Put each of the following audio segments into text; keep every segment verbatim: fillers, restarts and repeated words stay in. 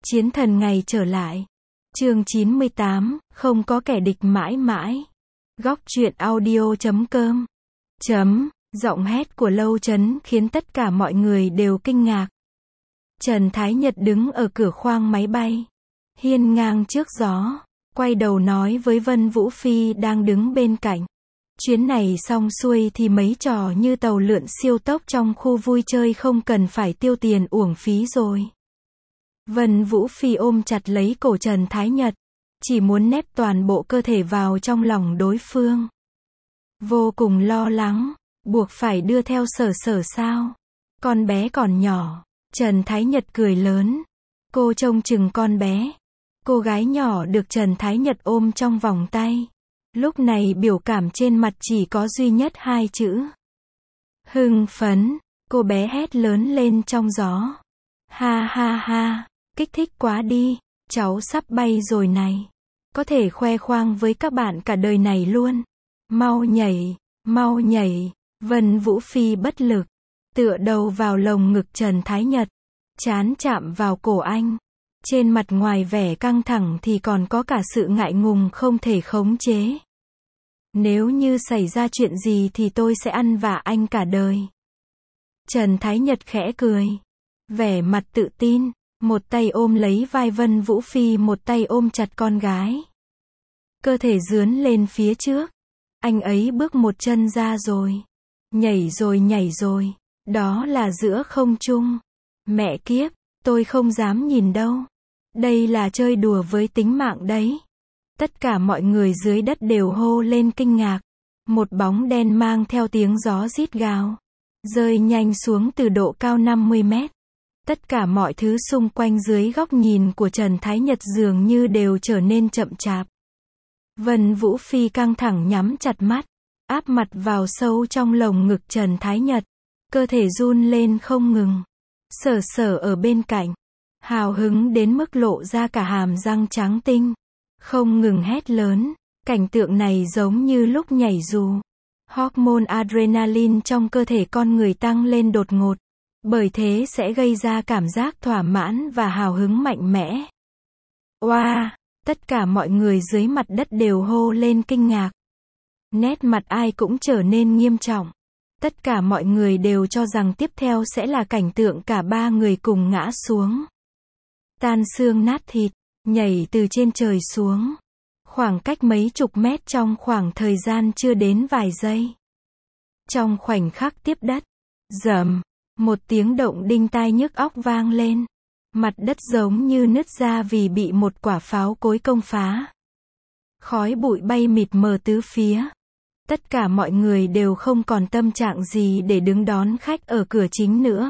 Chiến thần ngày trở lại. Chương chín mươi tám, không có kẻ địch mãi mãi. Góc truyện audio chấm com. Chấm, giọng hét của Lâu Chấn khiến tất cả mọi người đều kinh ngạc. Trần Thái Nhật đứng ở cửa khoang máy bay, hiên ngang trước gió, quay đầu nói với Vân Vũ Phi đang đứng bên cạnh. Chuyến này xong xuôi thì mấy trò như tàu lượn siêu tốc trong khu vui chơi không cần phải tiêu tiền uổng phí rồi. Vân Vũ Phi ôm chặt lấy cổ Trần Thái Nhật, chỉ muốn nép toàn bộ cơ thể vào trong lòng đối phương. Vô cùng lo lắng, buộc phải đưa theo Sở Sở sao? Con bé còn nhỏ. Trần Thái Nhật cười lớn. Cô trông chừng con bé. Cô gái nhỏ được Trần Thái Nhật ôm trong vòng tay. Lúc này biểu cảm trên mặt chỉ có duy nhất hai chữ. Hưng phấn. Cô bé hét lớn lên trong gió. Ha ha ha, kích thích quá đi, cháu sắp bay rồi này. Có thể khoe khoang với các bạn cả đời này luôn. Mau nhảy, mau nhảy. Vân Vũ Phi bất lực, tựa đầu vào lồng ngực Trần Thái Nhật, trán chạm vào cổ anh. Trên mặt ngoài vẻ căng thẳng thì còn có cả sự ngại ngùng không thể khống chế. Nếu như xảy ra chuyện gì thì tôi sẽ ăn vạ anh cả đời. Trần Thái Nhật khẽ cười, vẻ mặt tự tin, một tay ôm lấy vai Vân Vũ Phi, một tay ôm chặt con gái. Cơ thể dướn lên phía trước, anh ấy bước một chân ra rồi. Nhảy rồi nhảy rồi, đó là giữa không trung. Mẹ kiếp, tôi không dám nhìn đâu. Đây là chơi đùa với tính mạng đấy. Tất cả mọi người dưới đất đều hô lên kinh ngạc. Một bóng đen mang theo tiếng gió rít gào, rơi nhanh xuống từ độ cao năm mươi mét. Tất cả mọi thứ xung quanh dưới góc nhìn của Trần Thái Nhật dường như đều trở nên chậm chạp. Vân Vũ Phi căng thẳng nhắm chặt mắt, áp mặt vào sâu trong lồng ngực Trần Thái Nhật, cơ thể run lên không ngừng. Sở Sở ở bên cạnh, hào hứng đến mức lộ ra cả hàm răng trắng tinh, không ngừng hét lớn. Cảnh tượng này giống như lúc nhảy dù. Hormone adrenaline trong cơ thể con người tăng lên đột ngột, bởi thế sẽ gây ra cảm giác thỏa mãn và hào hứng mạnh mẽ. Oa, wow, tất cả mọi người dưới mặt đất đều hô lên kinh ngạc. Nét mặt ai cũng trở nên nghiêm trọng. Tất cả mọi người đều cho rằng tiếp theo sẽ là cảnh tượng cả ba người cùng ngã xuống. Tan xương nát thịt, nhảy từ trên trời xuống. Khoảng cách mấy chục mét trong khoảng thời gian chưa đến vài giây. Trong khoảnh khắc tiếp đất, rầm, một tiếng động đinh tai nhức óc vang lên. Mặt đất giống như nứt ra vì bị một quả pháo cối công phá. Khói bụi bay mịt mờ tứ phía. Tất cả mọi người đều không còn tâm trạng gì để đứng đón khách ở cửa chính nữa.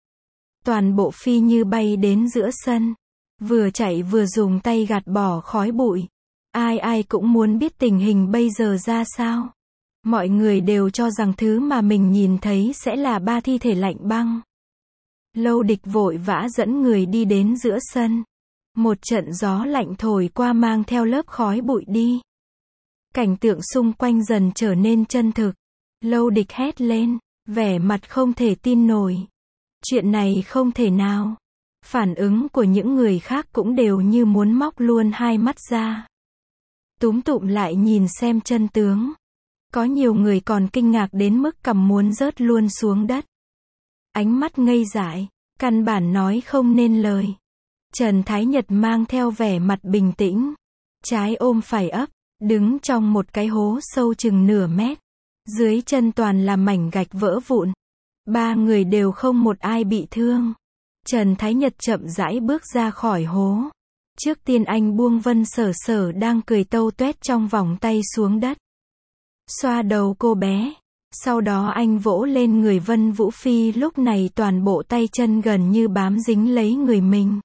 Toàn bộ phi như bay đến giữa sân, vừa chạy vừa dùng tay gạt bỏ khói bụi. Ai ai cũng muốn biết tình hình bây giờ ra sao. Mọi người đều cho rằng thứ mà mình nhìn thấy sẽ là ba thi thể lạnh băng. Lâu Địch vội vã dẫn người đi đến giữa sân. Một trận gió lạnh thổi qua mang theo lớp khói bụi đi. Cảnh tượng xung quanh dần trở nên chân thực. Lâu Địch hét lên, vẻ mặt không thể tin nổi. Chuyện này không thể nào. Phản ứng của những người khác cũng đều như muốn móc luôn hai mắt ra. Túm tụm lại nhìn xem chân tướng. Có nhiều người còn kinh ngạc đến mức cằm muốn rớt luôn xuống đất. Ánh mắt ngây dại, căn bản nói không nên lời. Trần Thái Nhật mang theo vẻ mặt bình tĩnh, trái ôm phải ấp, đứng trong một cái hố sâu chừng nửa mét. Dưới chân toàn là mảnh gạch vỡ vụn. Ba người đều không một ai bị thương. Trần Thái Nhật chậm rãi bước ra khỏi hố. Trước tiên anh buông Vân Sở Sở đang cười tâu tuét trong vòng tay xuống đất. Xoa đầu cô bé. Sau đó anh vỗ lên người Vân Vũ Phi, lúc này toàn bộ tay chân gần như bám dính lấy người mình.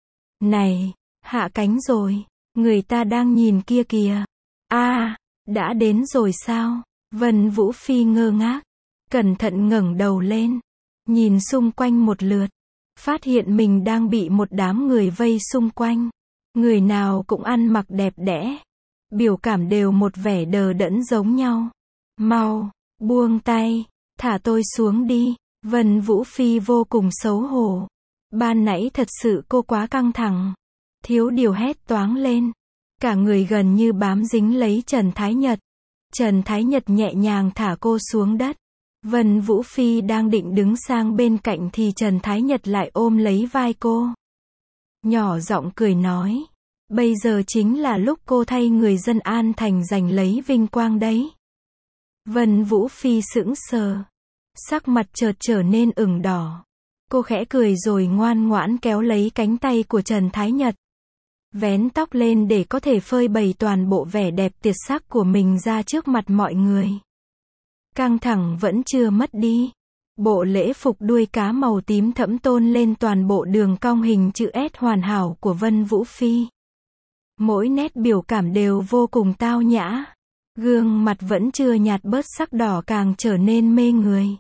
Này, hạ cánh rồi. Người ta đang nhìn kia kìa. A, à, đã đến rồi sao? Vân Vũ Phi ngơ ngác, cẩn thận ngẩng đầu lên, nhìn xung quanh một lượt, phát hiện mình đang bị một đám người vây xung quanh. Người nào cũng ăn mặc đẹp đẽ, biểu cảm đều một vẻ đờ đẫn giống nhau. Mau, buông tay, thả tôi xuống đi. Vân Vũ Phi vô cùng xấu hổ. Ban nãy thật sự cô quá căng thẳng. Thiếu điều hét toáng lên. Cả người gần như bám dính lấy Trần Thái Nhật. Trần Thái Nhật nhẹ nhàng thả cô xuống đất. Vân Vũ Phi đang định đứng sang bên cạnh thì Trần Thái Nhật lại ôm lấy vai cô. Nhỏ giọng cười nói. Bây giờ chính là lúc cô thay người dân An Thành giành lấy vinh quang đấy. Vân Vũ Phi sững sờ. Sắc mặt chợt trở nên ửng đỏ. Cô khẽ cười rồi ngoan ngoãn kéo lấy cánh tay của Trần Thái Nhật. Vén tóc lên để có thể phơi bày toàn bộ vẻ đẹp tuyệt sắc của mình ra trước mặt mọi người. Căng thẳng vẫn chưa mất đi. Bộ lễ phục đuôi cá màu tím thẫm tôn lên toàn bộ đường cong hình chữ S hoàn hảo của Vân Vũ Phi. Mỗi nét biểu cảm đều vô cùng tao nhã. Gương mặt vẫn chưa nhạt bớt sắc đỏ càng trở nên mê người.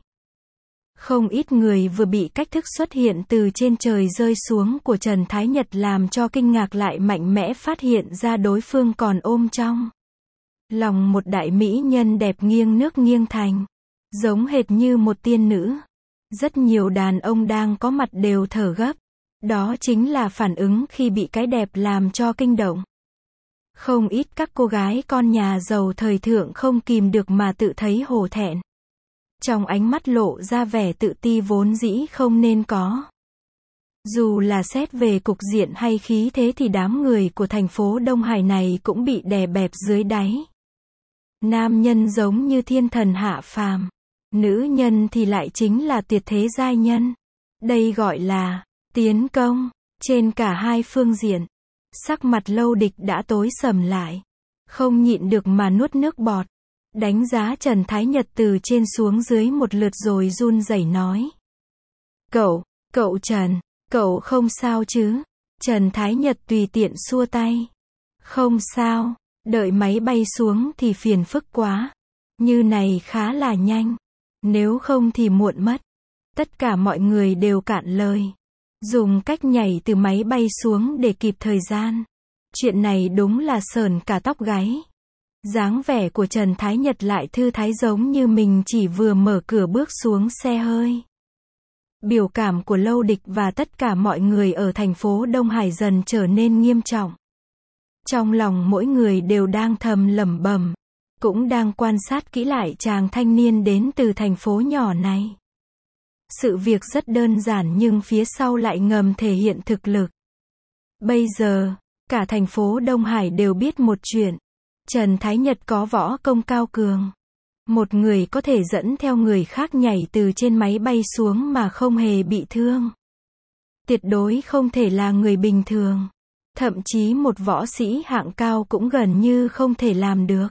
Không ít người vừa bị cách thức xuất hiện từ trên trời rơi xuống của Trần Thái Nhật làm cho kinh ngạc lại mạnh mẽ phát hiện ra đối phương còn ôm trong lòng một đại mỹ nhân đẹp nghiêng nước nghiêng thành. Giống hệt như một tiên nữ. Rất nhiều đàn ông đang có mặt đều thở gấp. Đó chính là phản ứng khi bị cái đẹp làm cho kinh động. Không ít các cô gái con nhà giàu thời thượng không kìm được mà tự thấy hổ thẹn. Trong ánh mắt lộ ra vẻ tự ti vốn dĩ không nên có. Dù là xét về cục diện hay khí thế thì đám người của thành phố Đông Hải này cũng bị đè bẹp dưới đáy. Nam nhân giống như thiên thần hạ phàm. Nữ nhân thì lại chính là tuyệt thế giai nhân. Đây gọi là tiến công. Trên cả hai phương diện. Sắc mặt Lâu Địch đã tối sầm lại. Không nhịn được mà nuốt nước bọt. Đánh giá Trần Thái Nhật từ trên xuống dưới một lượt rồi run rẩy nói. Cậu, cậu Trần, cậu không sao chứ? Trần Thái Nhật tùy tiện xua tay. Không sao, đợi máy bay xuống thì phiền phức quá. Như này khá là nhanh. Nếu không thì muộn mất. Tất cả mọi người đều cạn lời. Dùng cách nhảy từ máy bay xuống để kịp thời gian. Chuyện này đúng là sởn cả tóc gáy. Dáng vẻ của Trần Thái Nhật lại thư thái giống như mình chỉ vừa mở cửa bước xuống xe hơi. Biểu cảm của Lâu Địch và tất cả mọi người ở thành phố Đông Hải dần trở nên nghiêm trọng. Trong lòng mỗi người đều đang thầm lẩm bẩm, cũng đang quan sát kỹ lại chàng thanh niên đến từ thành phố nhỏ này. Sự việc rất đơn giản nhưng phía sau lại ngầm thể hiện thực lực. Bây giờ, cả thành phố Đông Hải đều biết một chuyện. Trần Thái Nhật có võ công cao cường. Một người có thể dẫn theo người khác nhảy từ trên máy bay xuống mà không hề bị thương. Tuyệt đối không thể là người bình thường. Thậm chí một võ sĩ hạng cao cũng gần như không thể làm được.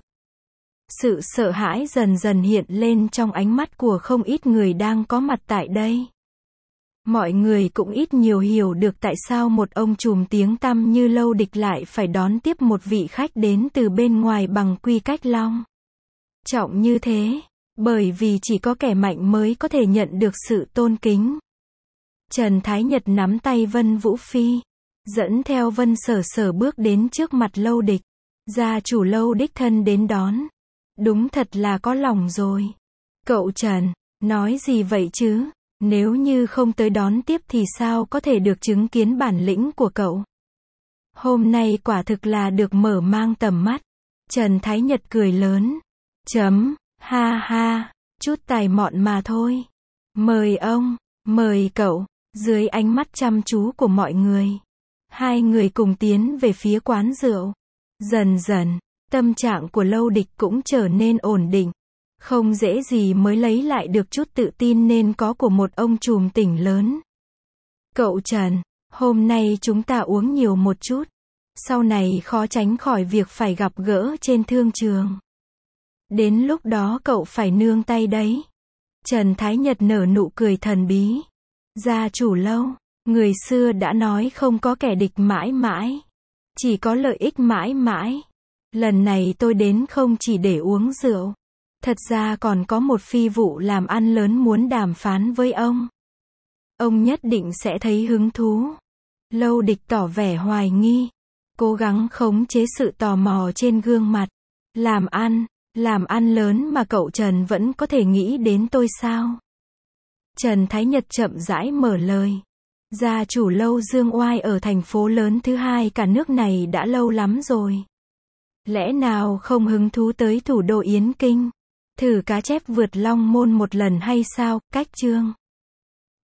Sự sợ hãi dần dần hiện lên trong ánh mắt của không ít người đang có mặt tại đây. Mọi người cũng ít nhiều hiểu được tại sao một ông trùm tiếng tăm như Lâu Địch lại phải đón tiếp một vị khách đến từ bên ngoài bằng quy cách long trọng như thế. Bởi vì chỉ có kẻ mạnh mới có thể nhận được sự tôn kính. Trần Thái Nhật nắm tay Vân Vũ Phi, dẫn theo Vân Sở Sở bước đến trước mặt Lâu Địch. Gia chủ Lâu đích thân đến đón. Đúng thật là có lòng rồi. Cậu Trần, nói gì vậy chứ? Nếu như không tới đón tiếp thì sao có thể được chứng kiến bản lĩnh của cậu? Hôm nay quả thực là được mở mang tầm mắt. Trần Thái Nhật cười lớn. Chấm, ha ha, chút tài mọn mà thôi. Mời ông, mời cậu, dưới ánh mắt chăm chú của mọi người. Hai người cùng tiến về phía quán rượu. Dần dần, tâm trạng của Lâu Địch cũng trở nên ổn định. Không dễ gì mới lấy lại được chút tự tin nên có của một ông trùm tỉnh lớn. Cậu Trần, hôm nay chúng ta uống nhiều một chút. Sau này khó tránh khỏi việc phải gặp gỡ trên thương trường. Đến lúc đó cậu phải nương tay đấy. Trần Thái Nhật nở nụ cười thần bí. Gia chủ Lâu, người xưa đã nói không có kẻ địch mãi mãi. Chỉ có lợi ích mãi mãi. Lần này tôi đến không chỉ để uống rượu. Thật ra còn có một phi vụ làm ăn lớn muốn đàm phán với ông. Ông nhất định sẽ thấy hứng thú. Lâu Địch tỏ vẻ hoài nghi. Cố gắng khống chế sự tò mò trên gương mặt. Làm ăn, làm ăn lớn mà cậu Trần vẫn có thể nghĩ đến tôi sao? Trần Thái Nhật chậm rãi mở lời. Gia chủ lâu Dương Oai ở thành phố lớn thứ hai cả nước này đã lâu lắm rồi. Lẽ nào không hứng thú tới thủ đô Yến Kinh? Thử cá chép vượt Long Môn một lần hay sao? Cách chương